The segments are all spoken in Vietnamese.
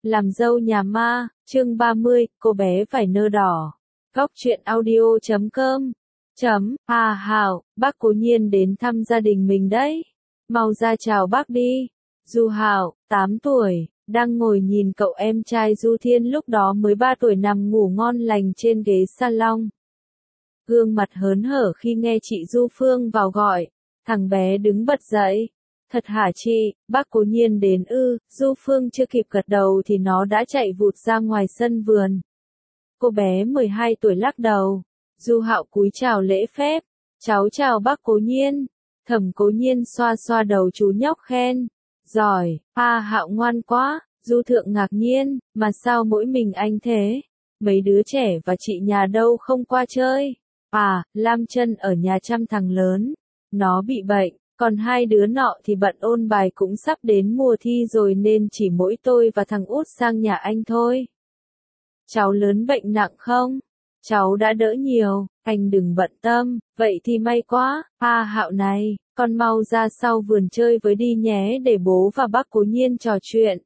Làm dâu nhà ma, chương 30, cô bé vải nơ đỏ. Góc truyện audio.com. Hảo, bác Cố Nhiên đến thăm gia đình mình đấy. Mau ra chào bác đi. Du Hạo, 8 tuổi, đang ngồi nhìn cậu em trai Du Thiên lúc đó mới 3 tuổi nằm ngủ ngon lành trên ghế salon. Gương mặt hớn hở khi nghe chị Du Phương vào gọi, thằng bé đứng bật dậy. Thật hả chị, bác Cố Nhiên đến ư? Du Phương chưa kịp gật đầu thì nó đã chạy vụt ra ngoài sân vườn. Cô bé 12 tuổi lắc đầu. Du Hạo cúi chào lễ phép. Cháu chào bác Cố Nhiên. Thẩm Cố Nhiên xoa xoa đầu chú nhóc khen. Giỏi, Hạo ngoan quá. Du Thượng ngạc nhiên, mà sao mỗi mình anh thế? Mấy đứa trẻ và chị nhà đâu không qua chơi? Lam Chân ở nhà chăm thằng lớn. Nó bị bệnh. Còn hai đứa nọ thì bận ôn bài cũng sắp đến mùa thi rồi nên chỉ mỗi tôi và thằng út sang nhà anh thôi. Cháu lớn bệnh nặng không? Cháu đã đỡ nhiều, anh đừng bận tâm, vậy thì may quá. Hạo này, con mau ra sau vườn chơi với đi nhé để bố và bác Cố Nhiên trò chuyện.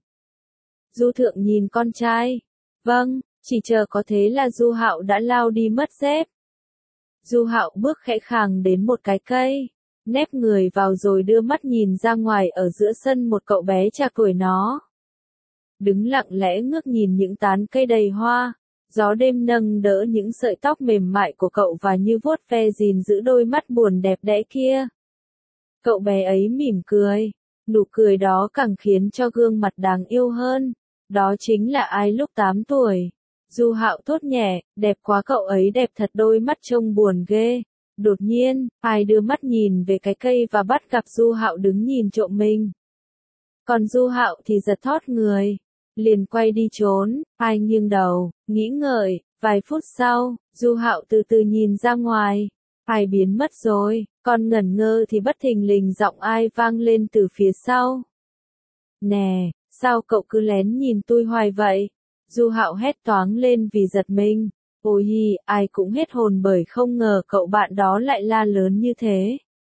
Du Thượng nhìn con trai. Vâng, chỉ chờ có thế là Du Hạo đã lao đi mất dép. Du Hạo bước khẽ khàng đến một cái cây. Nép người vào rồi đưa mắt nhìn ra ngoài ở giữa sân một cậu bé trạc tuổi nó. Đứng lặng lẽ ngước nhìn những tán cây đầy hoa, gió đêm nâng đỡ những sợi tóc mềm mại của cậu và như vuốt ve gìn giữ đôi mắt buồn đẹp đẽ kia. Cậu bé ấy mỉm cười, nụ cười đó càng khiến cho gương mặt đáng yêu hơn. Đó chính là ai lúc 8 tuổi. Du Hạo thốt nhẹ, đẹp quá cậu ấy đẹp thật đôi mắt trông buồn ghê. Đột nhiên, ai đưa mắt nhìn về cái cây và bắt gặp Du Hạo đứng nhìn trộm mình. Còn Du Hạo thì giật thót người, liền quay đi trốn. Ai nghiêng đầu, nghĩ ngợi, vài phút sau, Du Hạo từ từ nhìn ra ngoài. Ai biến mất rồi, còn ngẩn ngơ thì bất thình lình giọng ai vang lên từ phía sau. Nè, sao cậu cứ lén nhìn tôi hoài vậy? Du Hạo hét toáng lên vì giật mình. Ôi ai cũng hết hồn bởi không ngờ cậu bạn đó lại la lớn như thế.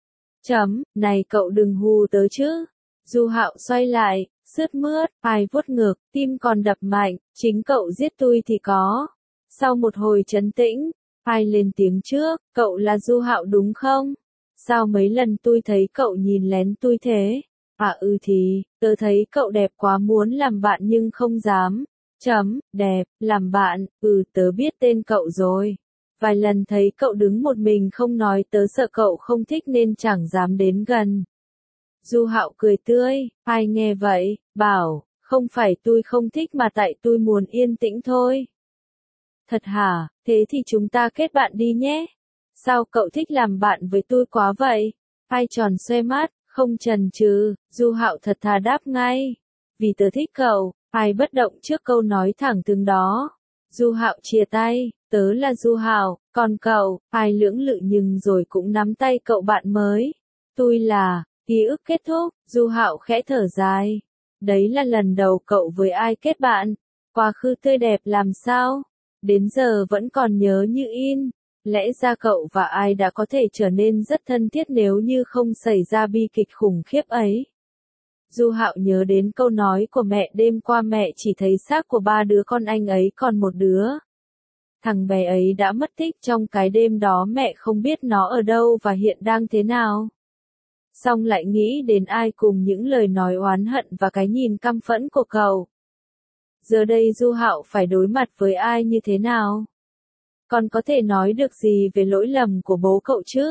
Này cậu đừng hù tớ chứ. Du Hạo xoay lại, sướt mướt, ai vuốt ngược, tim còn đập mạnh, chính cậu giết tôi thì có. Sau một hồi trấn tĩnh, ai lên tiếng trước, cậu là Du Hạo đúng không? Sao mấy lần tôi thấy cậu nhìn lén tôi thế? Thì, tớ thấy cậu đẹp quá muốn làm bạn nhưng không dám. Đẹp, làm bạn, tớ biết tên cậu rồi. Vài lần thấy cậu đứng một mình không nói tớ sợ cậu không thích nên chẳng dám đến gần. Du Hạo cười tươi, ai nghe vậy, bảo, không phải tôi không thích mà tại tôi muốn yên tĩnh thôi. Thật hả, thế thì chúng ta kết bạn đi nhé. Sao cậu thích làm bạn với tôi quá vậy? Ai tròn xoe mắt, không chần chừ, Du Hạo thật thà đáp ngay. Vì tớ thích cậu. Ai bất động trước câu nói thẳng thừng đó. Du Hạo chia tay, tớ là Du Hạo, còn cậu, ai lưỡng lự nhưng rồi cũng nắm tay cậu bạn mới. Tôi là, ký ức kết thúc, Du Hạo khẽ thở dài. Đấy là lần đầu cậu với ai kết bạn, quá khứ tươi đẹp làm sao, đến giờ vẫn còn nhớ như in. Lẽ ra cậu và ai đã có thể trở nên rất thân thiết nếu như không xảy ra bi kịch khủng khiếp ấy. Du Hạo nhớ đến câu nói của mẹ đêm qua mẹ chỉ thấy xác của 3 đứa con anh ấy còn một đứa. Thằng bé ấy đã mất tích trong cái đêm đó mẹ không biết nó ở đâu và hiện đang thế nào. Xong lại nghĩ đến ai cùng những lời nói oán hận và cái nhìn căm phẫn của cậu. Giờ đây Du Hạo phải đối mặt với ai như thế nào? Còn có thể nói được gì về lỗi lầm của bố cậu chứ?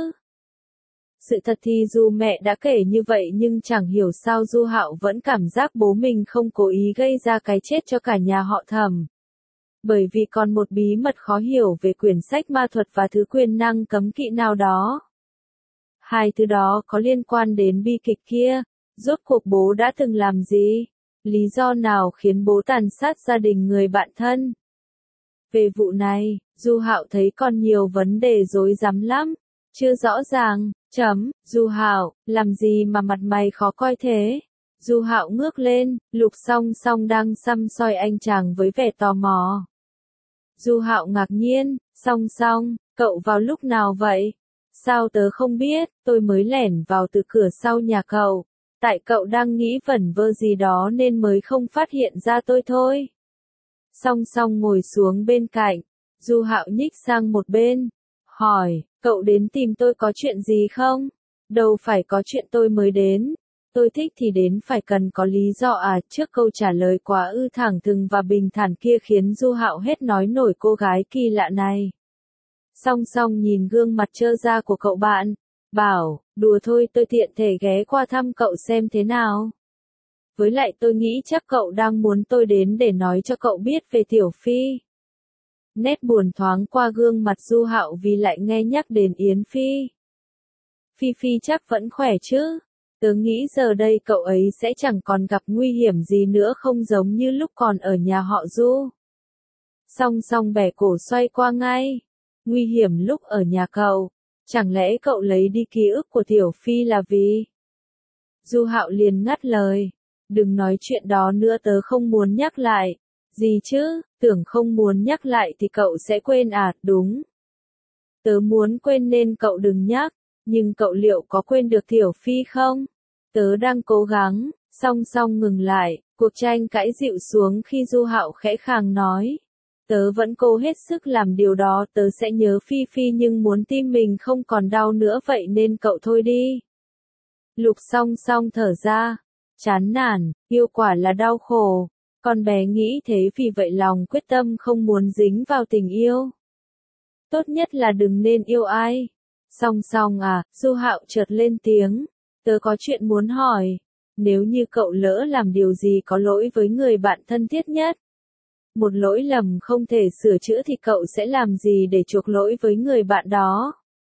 Sự thật thì dù mẹ đã kể như vậy nhưng chẳng hiểu sao Du Hạo vẫn cảm giác bố mình không cố ý gây ra cái chết cho cả nhà họ Thẩm. Bởi vì còn một bí mật khó hiểu về quyển sách ma thuật và thứ quyền năng cấm kỵ nào đó. Hai thứ đó có liên quan đến bi kịch kia. Rốt cuộc bố đã từng làm gì? Lý do nào khiến bố tàn sát gia đình người bạn thân? Về vụ này, Du Hạo thấy còn nhiều vấn đề rối rắm lắm. Chưa rõ ràng. Du Hạo, làm gì mà mặt mày khó coi thế? Du Hạo ngước lên, Lục Song Song đang săm soi anh chàng với vẻ tò mò. Du Hạo ngạc nhiên, Song Song, cậu vào lúc nào vậy? Sao tớ không biết, tôi mới lẻn vào từ cửa sau nhà cậu. Tại cậu đang nghĩ vẩn vơ gì đó nên mới không phát hiện ra tôi thôi. Song Song ngồi xuống bên cạnh, Du Hạo nhích sang một bên, hỏi, cậu đến tìm tôi có chuyện gì không? Đâu phải có chuyện tôi mới đến. Tôi thích thì đến phải cần có lý do à, trước câu trả lời quá thẳng thừng và bình thản kia khiến Du Hạo hết nói nổi cô gái kỳ lạ này. Song Song nhìn gương mặt trơ ra của cậu bạn, bảo, đùa thôi, tôi tiện thể ghé qua thăm cậu xem thế nào. Với lại tôi nghĩ chắc cậu đang muốn tôi đến để nói cho cậu biết về Tiểu Phi. Nét buồn thoáng qua gương mặt Du Hạo vì lại nghe nhắc đến Yến Phi. Phi Phi chắc vẫn khỏe chứ? Tớ nghĩ giờ đây cậu ấy sẽ chẳng còn gặp nguy hiểm gì nữa, không giống như lúc còn ở nhà họ Du. Song Song bẻ cổ xoay qua ngay. Nguy hiểm lúc ở nhà cậu? Chẳng lẽ cậu lấy đi ký ức của Tiểu Phi là vì? Du Hạo liền ngắt lời. Đừng nói chuyện đó nữa, tớ không muốn nhắc lại. Gì chứ, tưởng không muốn nhắc lại thì cậu sẽ quên à, đúng. Tớ muốn quên nên cậu đừng nhắc, nhưng cậu liệu có quên được Tiểu Phi không? Tớ đang cố gắng. Song Song ngừng lại, cuộc tranh cãi dịu xuống khi Du Hạo khẽ khàng nói. Tớ vẫn cố hết sức làm điều đó, tớ sẽ nhớ Phi Phi nhưng muốn tim mình không còn đau nữa, vậy nên cậu thôi đi. Lục Song Song thở ra, chán nản, yêu quả là đau khổ. Con bé nghĩ thế vì vậy lòng quyết tâm không muốn dính vào tình yêu. Tốt nhất là đừng nên yêu ai. Song Song à, Du Hạo chợt lên tiếng, tớ có chuyện muốn hỏi. Nếu như cậu lỡ làm điều gì có lỗi với người bạn thân thiết nhất, một lỗi lầm không thể sửa chữa thì cậu sẽ làm gì để chuộc lỗi với người bạn đó?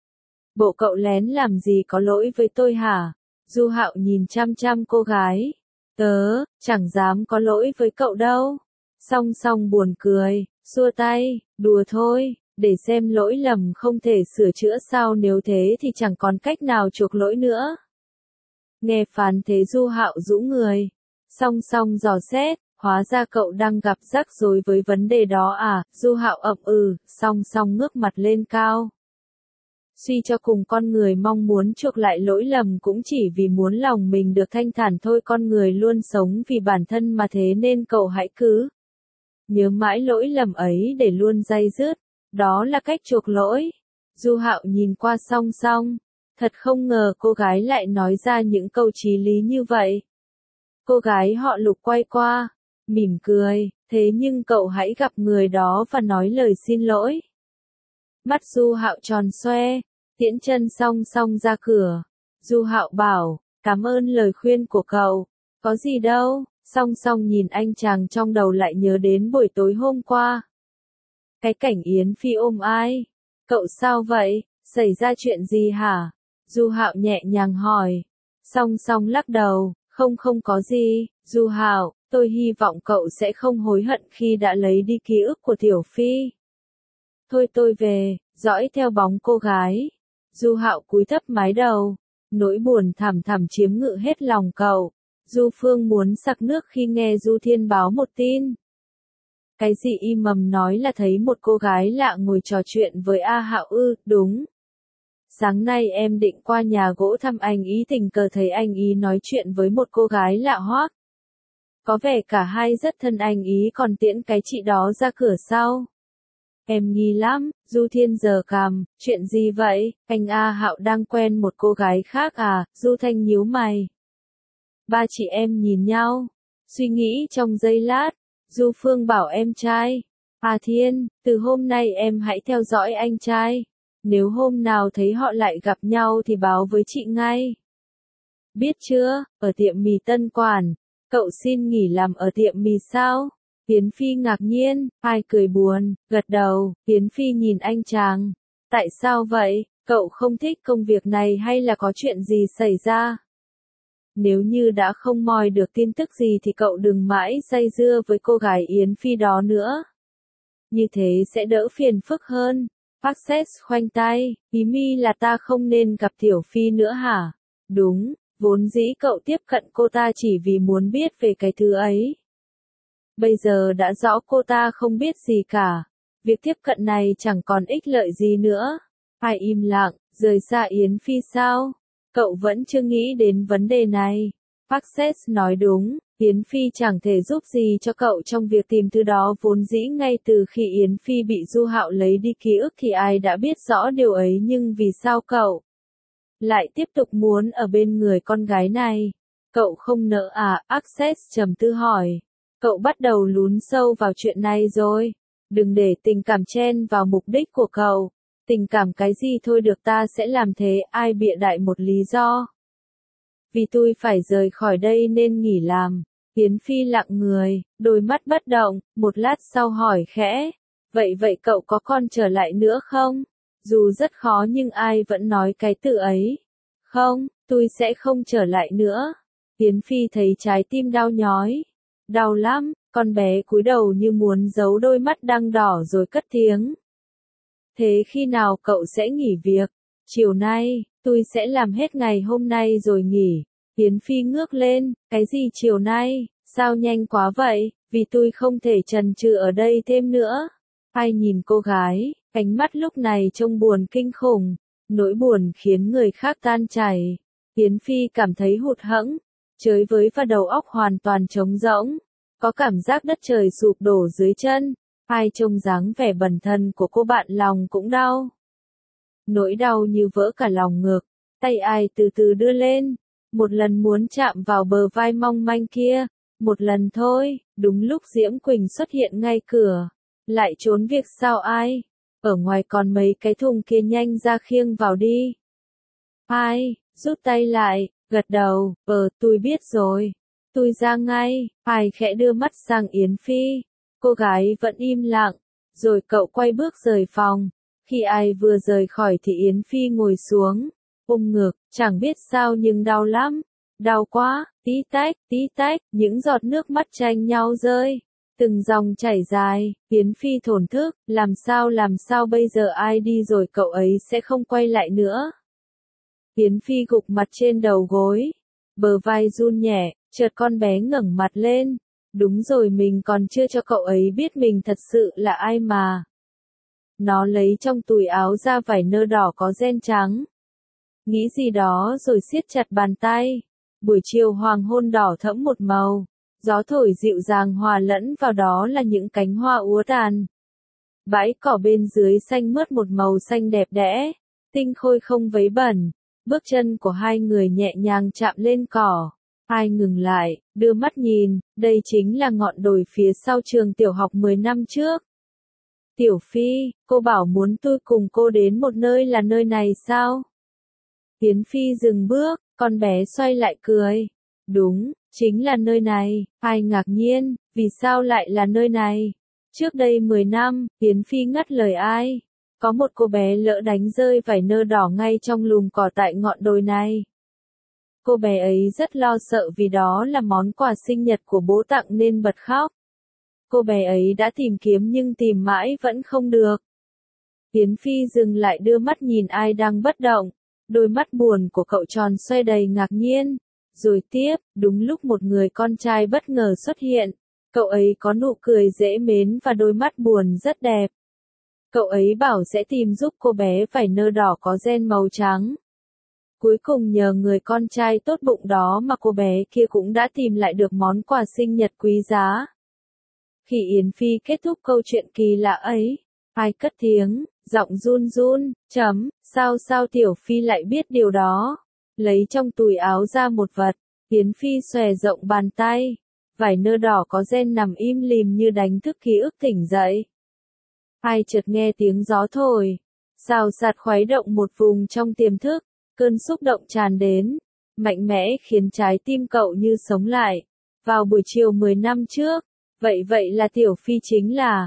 Bộ cậu lén làm gì có lỗi với tôi hả? Du Hạo nhìn chăm chăm cô gái. Tớ, chẳng dám có lỗi với cậu đâu. Song Song buồn cười, xua tay, đùa thôi, để xem lỗi lầm không thể sửa chữa sao, nếu thế thì chẳng còn cách nào chuộc lỗi nữa. Nghe phán thế Du Hạo rũ người. Song Song dò xét, hóa ra cậu đang gặp rắc rối với vấn đề đó à, Du Hạo ậm Song Song ngước mặt lên cao. Suy cho cùng con người mong muốn chuộc lại lỗi lầm cũng chỉ vì muốn lòng mình được thanh thản thôi, con người luôn sống vì bản thân mà, thế nên cậu hãy cứ nhớ mãi lỗi lầm ấy để luôn day dứt, đó là cách chuộc lỗi. Du Hạo nhìn qua Song Song, thật không ngờ cô gái lại nói ra những câu chí lý như vậy. Cô gái họ Lục quay qua, mỉm cười, thế nhưng cậu hãy gặp người đó và nói lời xin lỗi. Mắt Du Hạo tròn xoe, tiễn chân Song Song ra cửa. Du Hạo bảo, cảm ơn lời khuyên của cậu. Có gì đâu. Song Song nhìn anh chàng trong đầu lại nhớ đến buổi tối hôm qua. Cái cảnh Yến Phi ôm ai? Cậu sao vậy? Xảy ra chuyện gì hả? Du Hạo nhẹ nhàng hỏi. Song Song lắc đầu, không có gì. Du Hạo, tôi hy vọng cậu sẽ không hối hận khi đã lấy đi ký ức của Tiểu Phi. Thôi tôi về. Dõi theo bóng cô gái. Du Hạo cúi thấp mái đầu. Nỗi buồn thẳm thẳm chiếm ngự hết lòng cậu. Du Phương muốn sặc nước khi nghe Du Thiên báo một tin. Cái gì? Y Mầm nói là thấy một cô gái lạ ngồi trò chuyện với A Hạo ư? Đúng. Sáng nay em định qua nhà gỗ thăm anh ý, tình cờ thấy anh ý nói chuyện với một cô gái lạ hoắc. Có vẻ cả hai rất thân, anh ý còn tiễn cái chị đó ra cửa sau. Em nghi lắm. Du Thiên giở cằm, chuyện gì vậy? Anh A Hạo đang quen một cô gái khác à? Du Thanh nhíu mày. Ba chị em nhìn nhau, suy nghĩ trong giây lát. Du Phương bảo em trai. À Thiên, từ hôm nay em hãy theo dõi anh trai. Nếu hôm nào thấy họ lại gặp nhau thì báo với chị ngay. Biết chưa? Ở tiệm mì Tân Quản. Cậu xin nghỉ làm ở tiệm mì sao? Yến Phi ngạc nhiên, ai cười buồn, gật đầu. Yến Phi nhìn anh chàng. Tại sao vậy? Cậu không thích công việc này hay là có chuyện gì xảy ra? Nếu như đã không moi được tin tức gì thì cậu đừng mãi dây dưa với cô gái Yến Phi đó nữa. Như thế sẽ đỡ phiền phức hơn. Access khoanh tay, ý mi là ta không nên gặp Tiểu Phi nữa hả? Đúng, vốn dĩ cậu tiếp cận cô ta chỉ vì muốn biết về cái thứ ấy. Bây giờ đã rõ cô ta không biết gì cả. Việc tiếp cận này chẳng còn ích lợi gì nữa. Ai im lặng, rời xa Yến Phi sao? Cậu vẫn chưa nghĩ đến vấn đề này. Access nói đúng, Yến Phi chẳng thể giúp gì cho cậu trong việc tìm thứ đó vốn dĩ ngay từ khi Yến Phi bị Du Hạo lấy đi ký ức thì ai đã biết rõ điều ấy nhưng vì sao cậu lại tiếp tục muốn ở bên người con gái này? Cậu không nỡ à? Access trầm tư hỏi. Cậu bắt đầu lún sâu vào chuyện này rồi. Đừng để tình cảm chen vào mục đích của cậu. Tình cảm cái gì thôi được ta sẽ làm thế, ai bịa đại một lý do. Vì tôi phải rời khỏi đây nên nghỉ làm. Yến Phi lặng người, đôi mắt bất động, một lát sau hỏi khẽ. Vậy cậu có còn trở lại nữa không? Dù rất khó nhưng ai vẫn nói cái từ ấy. Không, tôi sẽ không trở lại nữa. Yến Phi thấy trái tim đau nhói. Đau lắm, con bé cúi đầu như muốn giấu đôi mắt đang đỏ rồi cất tiếng. Thế khi nào cậu sẽ nghỉ việc? Chiều nay, tôi sẽ làm hết ngày hôm nay rồi nghỉ. Yến Phi ngước lên, cái gì chiều nay, sao nhanh quá vậy, vì tôi không thể chần chừ ở đây thêm nữa. Ai nhìn cô gái, ánh mắt lúc này trông buồn kinh khủng, nỗi buồn khiến người khác tan chảy. Yến Phi cảm thấy hụt hẫng, chới với và đầu óc hoàn toàn trống rỗng, có cảm giác đất trời sụp đổ dưới chân. Ai trông dáng vẻ bần thần của cô bạn lòng cũng đau. Nỗi đau như vỡ cả lòng ngực, tay ai từ từ đưa lên, một lần muốn chạm vào bờ vai mong manh kia, một lần thôi, đúng lúc Diễm Quỳnh xuất hiện ngay cửa. Lại trốn việc sao ai? Ở ngoài còn mấy cái thùng kia nhanh ra khiêng vào đi. Ai, rút tay lại, gật đầu, tôi biết rồi. Tôi ra ngay, ai khẽ đưa mắt sang Yến Phi. Cô gái vẫn im lặng, rồi cậu quay bước rời phòng. Khi ai vừa rời khỏi thì Yến Phi ngồi xuống, ôm ngực, chẳng biết sao nhưng đau lắm. Đau quá, tí tách, những giọt nước mắt tranh nhau rơi. Từng dòng chảy dài, Yến Phi thổn thức, làm sao bây giờ ai đi rồi cậu ấy sẽ không quay lại nữa. Yến Phi gục mặt trên đầu gối, bờ vai run nhẹ, chợt con bé ngẩng mặt lên. Đúng rồi, mình còn chưa cho cậu ấy biết mình thật sự là ai mà. Nó lấy trong túi áo ra vải nơ đỏ có ren trắng. Nghĩ gì đó rồi siết chặt bàn tay. Buổi chiều hoàng hôn đỏ thẫm một màu. Gió thổi dịu dàng hòa lẫn vào đó là những cánh hoa úa tàn. Bãi cỏ bên dưới xanh mướt một màu xanh đẹp đẽ, tinh khôi không vấy bẩn. Bước chân của hai người nhẹ nhàng chạm lên cỏ. Ai ngừng lại, đưa mắt nhìn, đây chính là ngọn đồi phía sau trường tiểu học 10 năm trước. Tiểu Phi, cô bảo muốn tôi cùng cô đến một nơi là nơi này sao? Yến Phi dừng bước, con bé xoay lại cười. Đúng, chính là nơi này. Ai ngạc nhiên, vì sao lại là nơi này? Trước đây 10 năm, Yến Phi ngắt lời ai. Có một cô bé lỡ đánh rơi vải nơ đỏ ngay trong lùm cỏ tại ngọn đồi này. Cô bé ấy rất lo sợ vì đó là món quà sinh nhật của bố tặng nên bật khóc. Cô bé ấy đã tìm kiếm nhưng tìm mãi vẫn không được. Yến Phi dừng lại đưa mắt nhìn ai đang bất động. Đôi mắt buồn của cậu tròn xoay đầy ngạc nhiên. Rồi tiếp, đúng lúc một người con trai bất ngờ xuất hiện. Cậu ấy có nụ cười dễ mến và đôi mắt buồn rất đẹp. Cậu ấy bảo sẽ tìm giúp cô bé vải nơ đỏ có ren màu trắng. Cuối cùng nhờ người con trai tốt bụng đó mà cô bé kia cũng đã tìm lại được món quà sinh nhật quý giá. Khi Yến Phi kết thúc câu chuyện kỳ lạ ấy, ai cất tiếng, giọng run run, sao Tiểu Phi lại biết điều đó? Lấy trong túi áo ra một vật, Yến Phi xòe rộng bàn tay, vải nơ đỏ có ren nằm im lìm như đánh thức ký ức tỉnh dậy. Ai chợt nghe tiếng gió thổi, xào xạc khuấy động một vùng trong tiềm thức, cơn xúc động tràn đến, mạnh mẽ khiến trái tim cậu như sống lại. Vào buổi chiều 10 năm trước, vậy là Tiểu Phi chính là,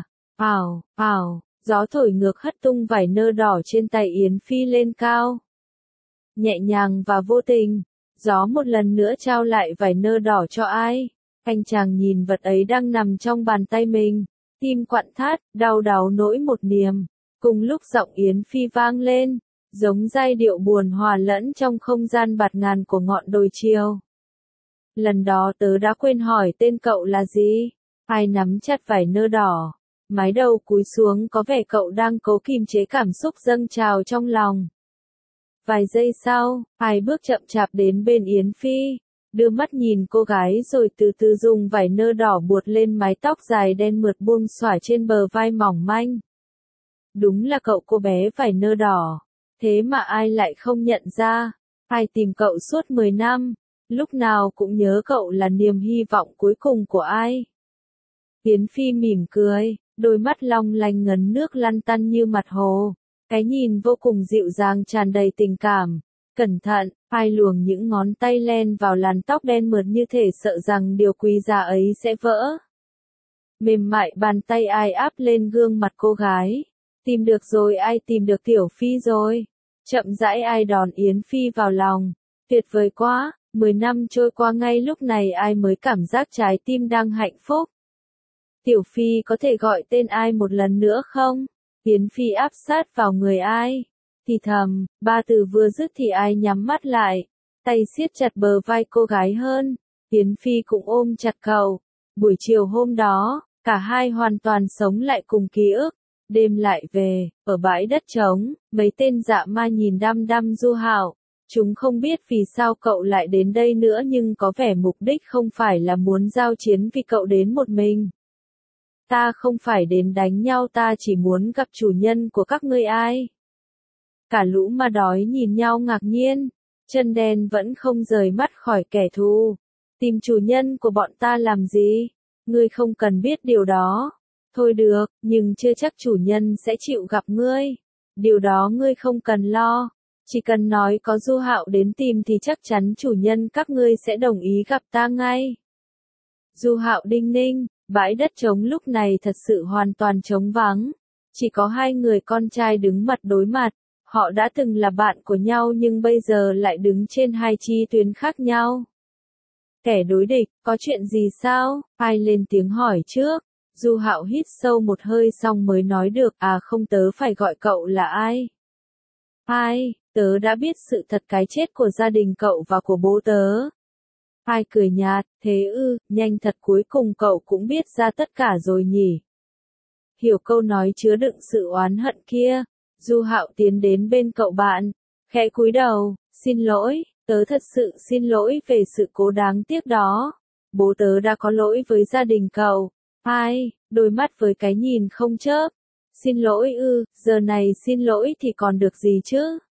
gió thổi ngược hất tung vải nơ đỏ trên tay Yến Phi lên cao. Nhẹ nhàng và vô tình, gió một lần nữa trao lại vải nơ đỏ cho ai. Anh chàng nhìn vật ấy đang nằm trong bàn tay mình, tim quặn thắt, đau đáu nỗi một niềm. Cùng lúc giọng Yến Phi vang lên, giống giai điệu buồn hòa lẫn trong không gian bạt ngàn của ngọn đồi chiều. Lần đó tớ đã quên hỏi tên cậu là gì? Ai nắm chặt vải nơ đỏ, mái đầu cúi xuống có vẻ cậu đang cố kiềm chế cảm xúc dâng trào trong lòng. Vài giây sau, ai bước chậm chạp đến bên Yến Phi, đưa mắt nhìn cô gái rồi từ từ dùng vải nơ đỏ buộc lên mái tóc dài đen mượt buông xõa trên bờ vai mỏng manh. Đúng là cậu, cô bé vải nơ đỏ. Thế mà ai lại không nhận ra? Ai tìm cậu suốt 10 năm, lúc nào cũng nhớ cậu là niềm hy vọng cuối cùng của ai. Yến Phi mỉm cười, đôi mắt long lanh ngấn nước lăn tăn như mặt hồ. Cái nhìn vô cùng dịu dàng tràn đầy tình cảm. Cẩn thận, ai luồng những ngón tay len vào làn tóc đen mượt như thể sợ rằng điều quý giá ấy sẽ vỡ. Mềm mại bàn tay ai áp lên gương mặt cô gái. Tìm được rồi, ai tìm được Tiểu Phi rồi. Chậm rãi ai đón Yến Phi vào lòng. Tuyệt vời quá, 10 năm trôi qua ngay lúc này ai mới cảm giác trái tim đang hạnh phúc. Tiểu Phi có thể gọi tên ai một lần nữa không? Yến Phi áp sát vào người ai. Thì thầm, ba từ vừa dứt thì ai nhắm mắt lại. Tay siết chặt bờ vai cô gái hơn. Yến Phi cũng ôm chặt cậu. Buổi chiều hôm đó, cả hai hoàn toàn sống lại cùng ký ức. Đêm lại về, ở bãi đất trống, mấy tên dạ ma nhìn đăm đăm Du Hạo. Chúng không biết vì sao cậu lại đến đây nữa nhưng có vẻ mục đích không phải là muốn giao chiến vì cậu đến một mình. Ta không phải đến đánh nhau, ta chỉ muốn gặp chủ nhân của các ngươi ai. Cả lũ ma đói nhìn nhau ngạc nhiên, chân đen vẫn không rời mắt khỏi kẻ thù. Tìm chủ nhân của bọn ta làm gì? Ngươi không cần biết điều đó. Thôi được, nhưng chưa chắc chủ nhân sẽ chịu gặp ngươi. Điều đó ngươi không cần lo. Chỉ cần nói có Du Hạo đến tìm thì chắc chắn chủ nhân các ngươi sẽ đồng ý gặp ta ngay. Du Hạo đinh ninh, bãi đất trống lúc này thật sự hoàn toàn trống vắng. Chỉ có hai người con trai đứng mặt đối mặt. Họ đã từng là bạn của nhau nhưng bây giờ lại đứng trên hai chi tuyến khác nhau. Kẻ đối địch, có chuyện gì sao? Ai lên tiếng hỏi trước? Du Hạo hít sâu một hơi xong mới nói được, à không, tớ phải gọi cậu là ai? Ai, tớ đã biết sự thật cái chết của gia đình cậu và của bố tớ. Ai cười nhạt, thế ư, nhanh thật, cuối cùng cậu cũng biết ra tất cả rồi nhỉ? Hiểu câu nói chứa đựng sự oán hận kia. Du Hạo tiến đến bên cậu bạn, khẽ cúi đầu, xin lỗi, tớ thật sự xin lỗi về sự cố đáng tiếc đó. Bố tớ đã có lỗi với gia đình cậu. Ai, đôi mắt với cái nhìn không chớp. Xin lỗi ư, giờ này xin lỗi thì còn được gì chứ?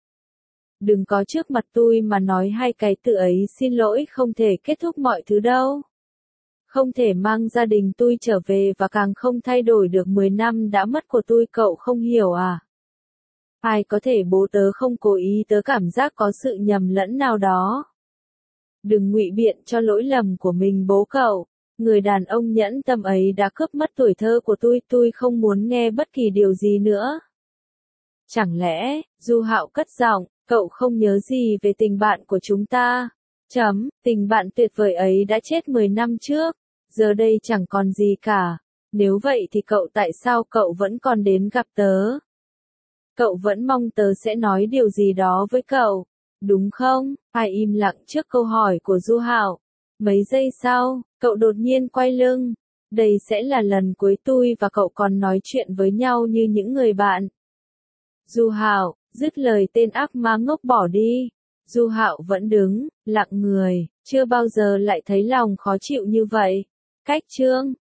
Đừng có trước mặt tôi mà nói hai cái từ ấy, xin lỗi không thể kết thúc mọi thứ đâu. Không thể mang gia đình tôi trở về và càng không thay đổi được 10 năm đã mất của tôi, cậu không hiểu à? Ai có thể, bố tớ không cố ý, tớ cảm giác có sự nhầm lẫn nào đó. Đừng ngụy biện cho lỗi lầm của mình bố cậu. Người đàn ông nhẫn tâm ấy đã cướp mất tuổi thơ của tôi không muốn nghe bất kỳ điều gì nữa. Chẳng lẽ, Du Hạo cất giọng, cậu không nhớ gì về tình bạn của chúng ta? Tình bạn tuyệt vời ấy đã chết 10 năm trước, giờ đây chẳng còn gì cả. Nếu vậy thì tại sao cậu vẫn còn đến gặp tớ? Cậu vẫn mong tớ sẽ nói điều gì đó với cậu, đúng không? Ai im lặng trước câu hỏi của Du Hạo. Mấy giây sau, cậu đột nhiên quay lưng. Đây sẽ là lần cuối tôi và cậu còn nói chuyện với nhau như những người bạn. Du Hạo, dứt lời tên ác ma ngốc bỏ đi. Du Hạo vẫn đứng, lặng người, chưa bao giờ lại thấy lòng khó chịu như vậy. Cách chương